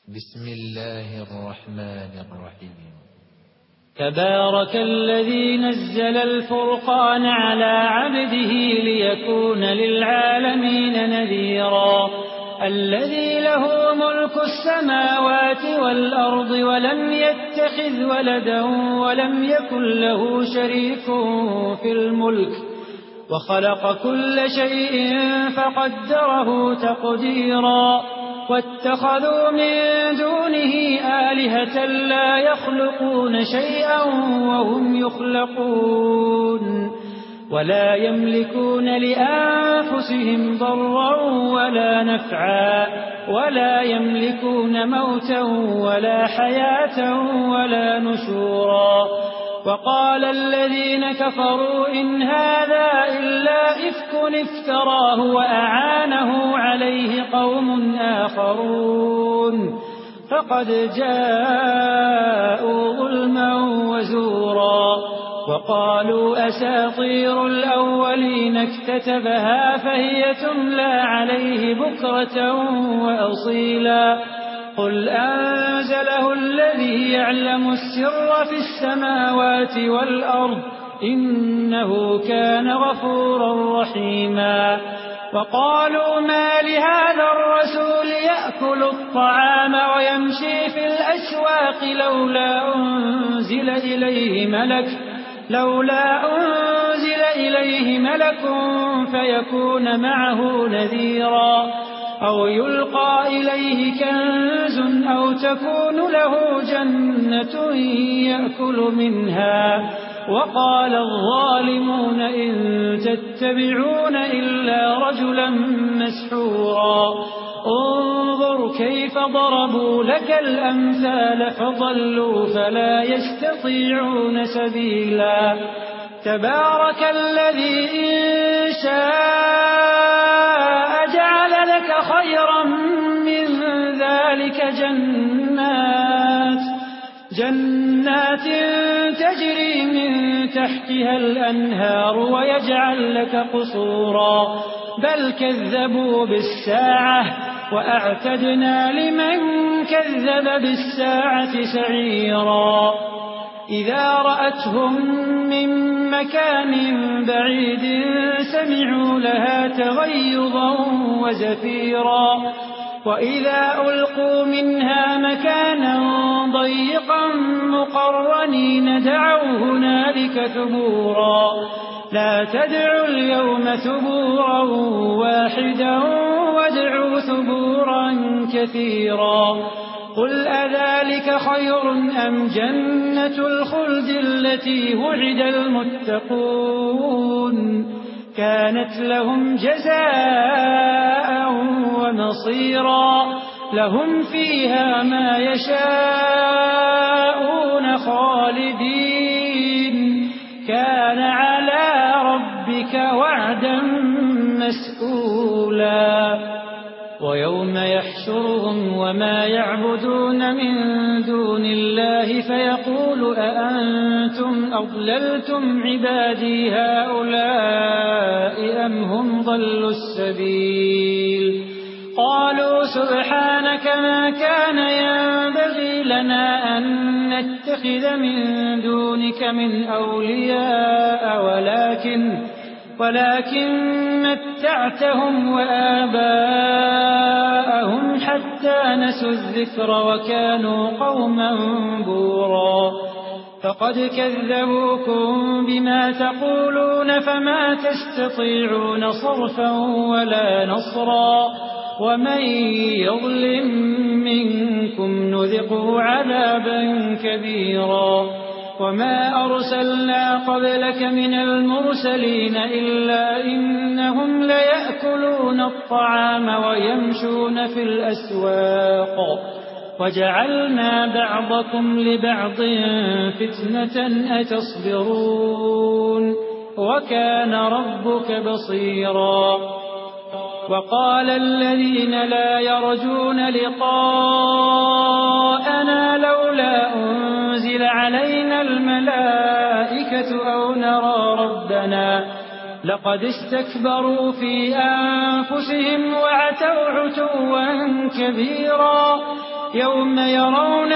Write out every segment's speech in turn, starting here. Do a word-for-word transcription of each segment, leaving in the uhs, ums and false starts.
بسم الله الرحمن الرحيم. تبارك الذي نزل الفرقان على عبده ليكون للعالمين نذيرا الذي له ملك السماوات والأرض ولم يتخذ ولدا ولم يكن له شريك في الملك وخلق كل شيء فقدره تقديرا واتخذوا من دونه آلهة لا يخلقون شيئا وهم يخلقون ولا يملكون لأنفسهم ضرا ولا نفعا ولا يملكون موتا ولا حياة ولا نشورا وقال الذين كفروا إن هذا إلا إفك افتراه وأعانه عليه قوم آخرون فقد جاءوا ظلما وزورا وقالوا أساطير الأولين اكتتبها فهي تملى عليه بكرة وأصيلا قل أنزله الذي يعلم السر في السماوات والأرض إنه كان غفورا رحيما وقالوا ما لهذا الرسول يأكل الطعام ويمشي في الأسواق لولا أنزل إليه ملك لولا أنزل إليه ملك فيكون معه نذيرا أو يلقى إليه كنز أو تكون له جنة يأكل منها وقال الظالمون إن تتبعون إلا رجلا مسحورا انظر كيف ضربوا لك الأمثال فضلوا فلا يستطيعون سبيلا تبارك الذي إن شاء جعل لك خيرا من ذلك جنات جنات تجري من تحتها الأنهار ويجعل لك قصورا بل كذبوا بالساعة وأعتدنا لمن كذب بالساعة سعيرا إذا رأتهم من مكان بعيد سمعوا لها تغيظا وزفيرا وإذا ألقوا منها مكانا ضيقا مقرنين دعوا هنالك ثبورا لا تدعوا اليوم ثبورا واحدا وادعوا ثبورا كثيرا قل أذلك خير أم جنة الخلد التي وعد المتقون كانت لهم جزاء ومصيرا لهم فيها ما يشاءون خالدين كان على ربك وعدا مسئولا ويوم يحشرهم وما يعبدون من دون الله فيقول أأنتم أضللتم عبادي هؤلاء أم هم ضلوا السبيل قالوا سبحانك ما كان ينبغي لنا أن نتخذ من دونك من أولياء ولكن ولكن متعتهم وآباءهم حتى نسوا الذكر وكانوا قوما بورا فقد كذبوكم بما تقولون فما تستطيعون صرفا ولا نصرا ومن يظلم منكم نذقه عذابا كبيرا وما أرسلنا قبلك من المرسلين إلا إنهم ليأكلون الطعام ويمشون في الأسواق وجعلنا بعضكم لبعض فتنة أتصبرون وكان ربك بصيرا وقال الذين لا يرجون لقاءنا لولا أنزل علينا الملائكة أو نرى ربنا لقد استكبروا في أنفسهم وعتوا عتوا كبيرا يوم يرون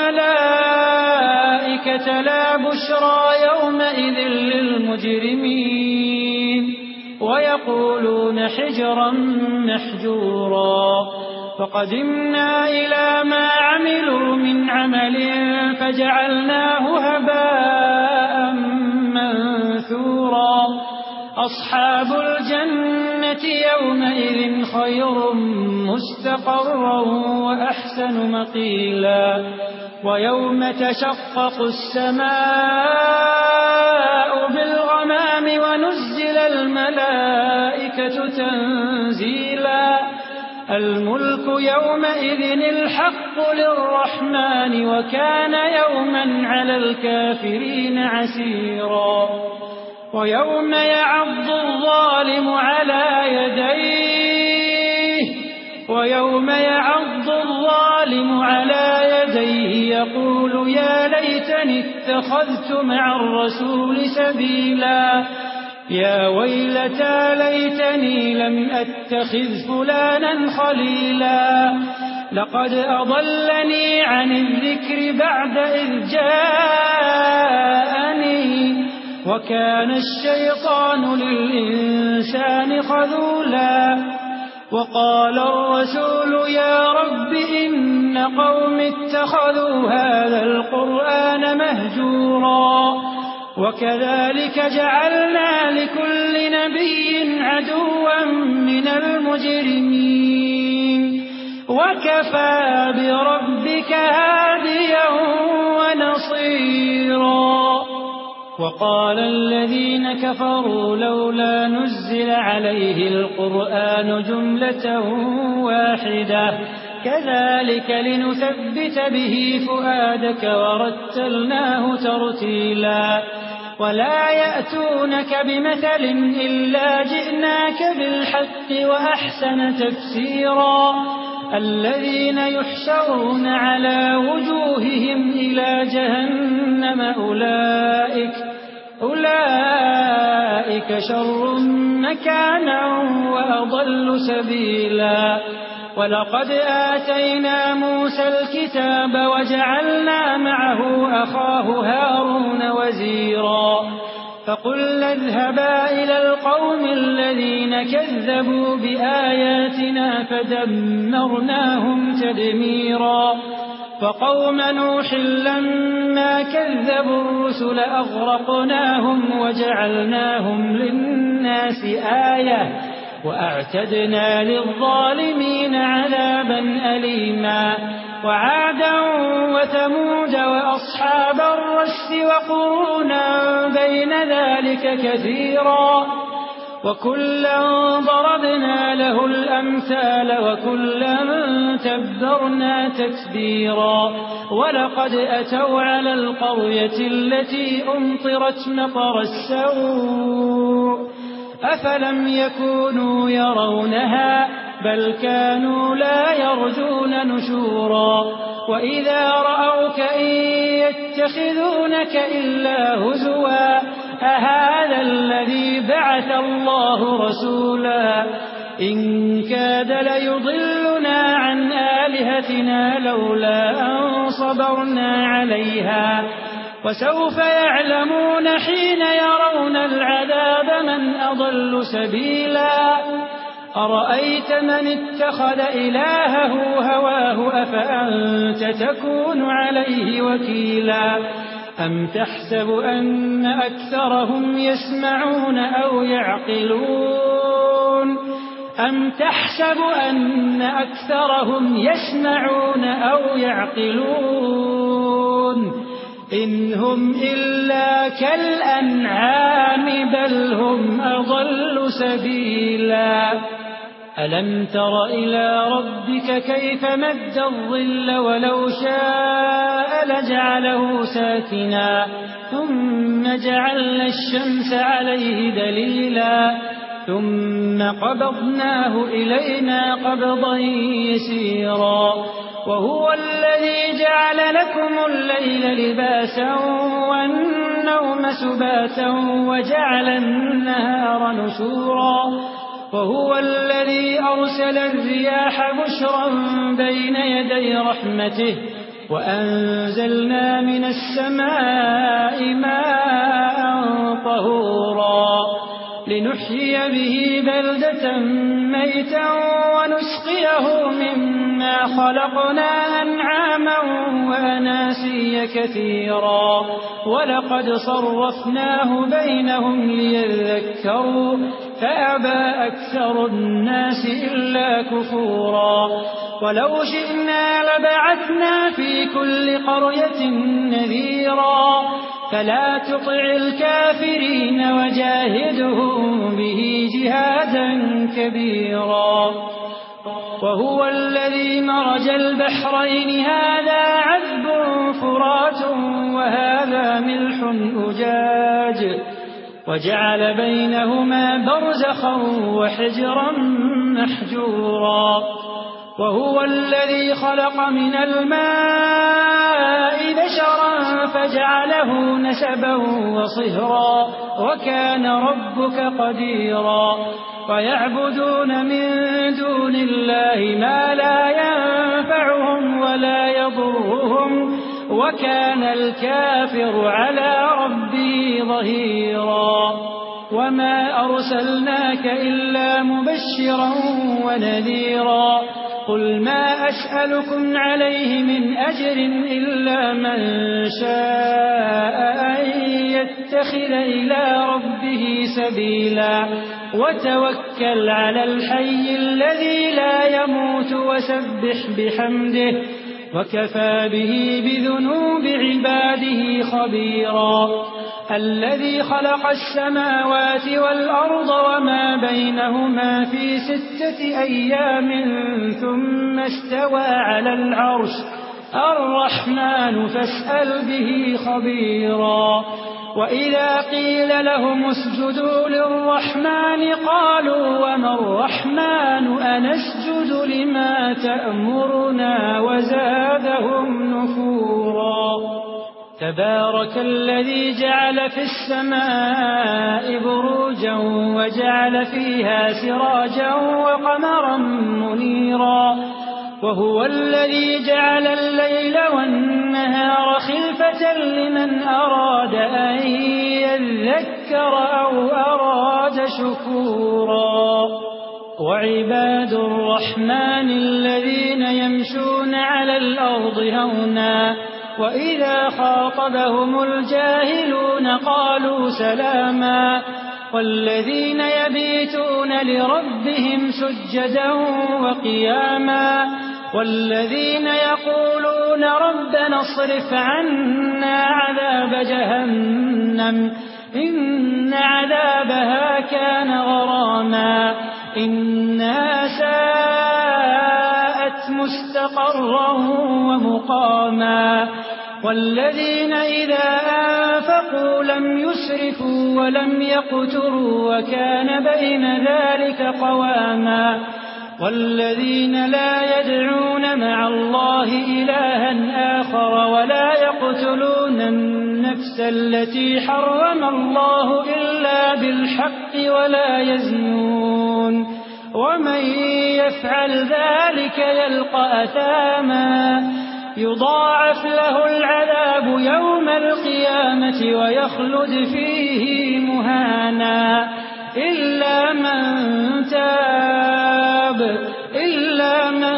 الملائكة لا بشرى يومئذ للمجرمين ويقولون حجرا محجورا فقدمنا إلى ما عملوا من عمل فجعلناه هباء منثورا أصحاب الجنة يومئذ خير مستقرا وأحسن مقيلا ويوم تشقق السماء بالغمام ونزل الملائكة تنزيلا الملك يومئذ الحق للرحمن وكان يوما على الكافرين عسيرا ويوم يعض الظالم على يديه ويوم يعض الظالم على يديه يقول يا ليتني اتخذت مع الرسول سبيلا يا ويلتى ليتني لم أتخذ فلانا خليلا لقد أضلني عن الذكر بعد إذ جاءني وكان الشيطان للإنسان خذولا وقال الرسول يا رب إن قوم اتخذوا هذا القرآن مهجورا وكذلك جعلنا لكل نبي عدوا من المجرمين وكفى بربك هاديا ونصيرا وقال الذين كفروا لولا نزل عليه القرآن جملة واحدة كذلك لنثبت به فؤادك ورتلناه ترتيلا ولا يأتونك بمثل إلا جئناك بالحق وأحسن تفسيرا الذين يحشرون على وجوههم إلى جهنم أولئك أولئك شر مكانا وأضل سبيلا ولقد آتينا موسى الكتاب وجعلنا معه أخاه هارون وزيرا فقلنا اذهبا إلى القوم الذين كذبوا بآياتنا فدمرناهم تدميرا فقوم نوح لما كذبوا الرسل أغرقناهم وجعلناهم للناس آية وأعتدنا للظالمين عذابا أليما وعادا وثمود وأصحاب الرس وقرونا بين ذلك كثيرا وكلا ضربنا له الأمثال وكلا تبرنا تتبيرا ولقد أتوا على القرية التي أمطرت مطر السوء أفلم يكونوا يرونها بل كانوا لا يرجون نشورا وإذا رأوك إن يتخذونك إلا هزوا أهذا الذي بعث الله رسولا إن كاد ليضلنا عن آلهتنا لولا أن صبرنا عليها وسوف يعلمون حين يرون العذاب من أضل سبيلا أرأيت من اتخذ إلهه هواه أفأنت تكون عليه وكيلا أم تحسب أن أكثرهم يسمعون أو يعقلون أم تحسب أن أكثرهم يسمعون أو يعقلون إن هم إلا كالأنعام بل هم أضل سبيلا ألم تر إلى ربك كيف مد الظل ولو شاء لجعله ساكنا ثم جعلنا الشمس عليه دليلا ثم قبضناه إلينا قبضا يسيرا وهو الذي جعل لكم الليل لباسا والنوم سباتا وجعل النهار نشورا وهو الذي أرسل الرياح بشرا بين يدي رحمته وأنزلنا من السماء ماء طهورا لنحيي به بلدة ميتا ونسقيه مما خلقنا أنعاما وأناسيا كثيرا ولقد صرفناه بينهم ليذكروا فأبى أكثر الناس إلا كفورا ولو شئنا لبعثنا في كل قرية نذيرا فلا تطع الكافرين وجاهدهم به جهادا كبيرا وهو الذي مرج البحرين هذا عذب فرات وهذا ملح أجاج وجعل بينهما برزخا وحجرا محجورا وهو الذي خلق من الماء بشرا فجعله نسبا وصهرا وكان ربك قديرا ويعبدون من دون الله ما لا ينفعهم ولا يضرهم وكان الكافر على ربه ظهيرا وما أرسلناك إلا مبشرا ونذيرا قل ما أسألكم عليه من أجر إلا من شاء أن يتخذ إلى ربه سبيلا وتوكل على الحي الذي لا يموت وسبح بحمده وكفى به بذنوب عباده خبيرا الذي خلق السماوات والأرض وما بينهما في ستة أيام ثم استوى على العرش الرحمن فاسأل به خبيرا وإذا قيل لهم اسجدوا للرحمن قالوا وما الرحمن أنسجد لما تأمرنا وزادهم نفورا تبارك الذي جعل في السماء بروجا وجعل فيها سراجا وقمرا منيرا وهو الذي جعل الليل والنهار خلفة لمن أراد أن يذكر أو أراد شكورا وعباد الرحمن الذين يمشون على الأرض هونا وإذا خاطبهم الجاهلون قالوا سلاما والذين يبيتون لربهم سجدا وقياما والذين يقولون ربنا اصرف عنا عذاب جهنم إن عذابها كان غراما إنها ساءت مستقرا ومقاما والذين إذا أنفقوا لم يسرفوا ولم يقتروا وكان بين ذلك قواما والذين لا يدعون مع الله إلها آخر ولا يقتلون النفس التي حرم الله إلا بالحق ولا يزنون ومن يفعل ذلك يلقى أثاما يضاعف له العذاب يوم القيامة ويخلد فيه مهانا إلا من تاب إلا من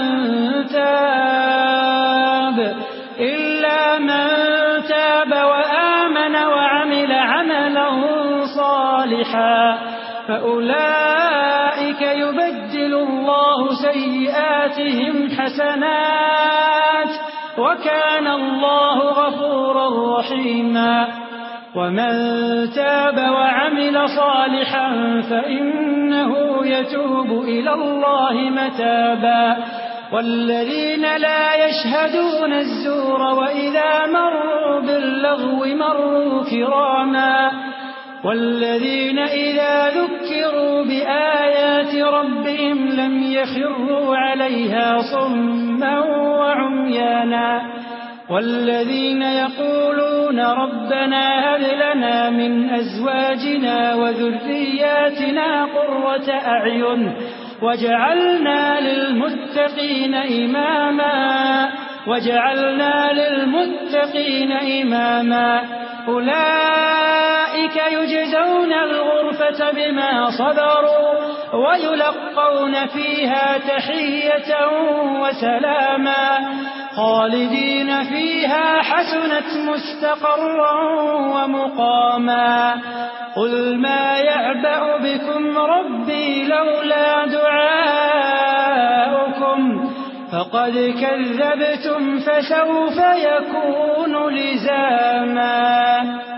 تاب إلا من تاب وآمن وعمل عملا صالحا فأولئك يبدل الله سيئاتهم حسنات وكان الله غفورا رحيما ومن تاب وعمل صالحا فإنه يتوب إلى الله متابا والذين لا يشهدون الزور وإذا مروا باللغو مروا كراما والذين إذا ذكروا بآيات ربهم لم يخروا عليها صما وعميانا والذين يقولون ربنا هب لنا من أزواجنا وذرياتنا قرة أعين وجعلنا للمتقين إماما وجعلنا للمتقين إماما أولئك يجزون الغرفة بما صبروا ويلقون فيها تحية وسلاما خالدين فيها حسنت مستقرا ومقاما قل ما يعبأ بكم ربي لولا دعاؤكم فقد كذبتم فسوف يكون لزاما.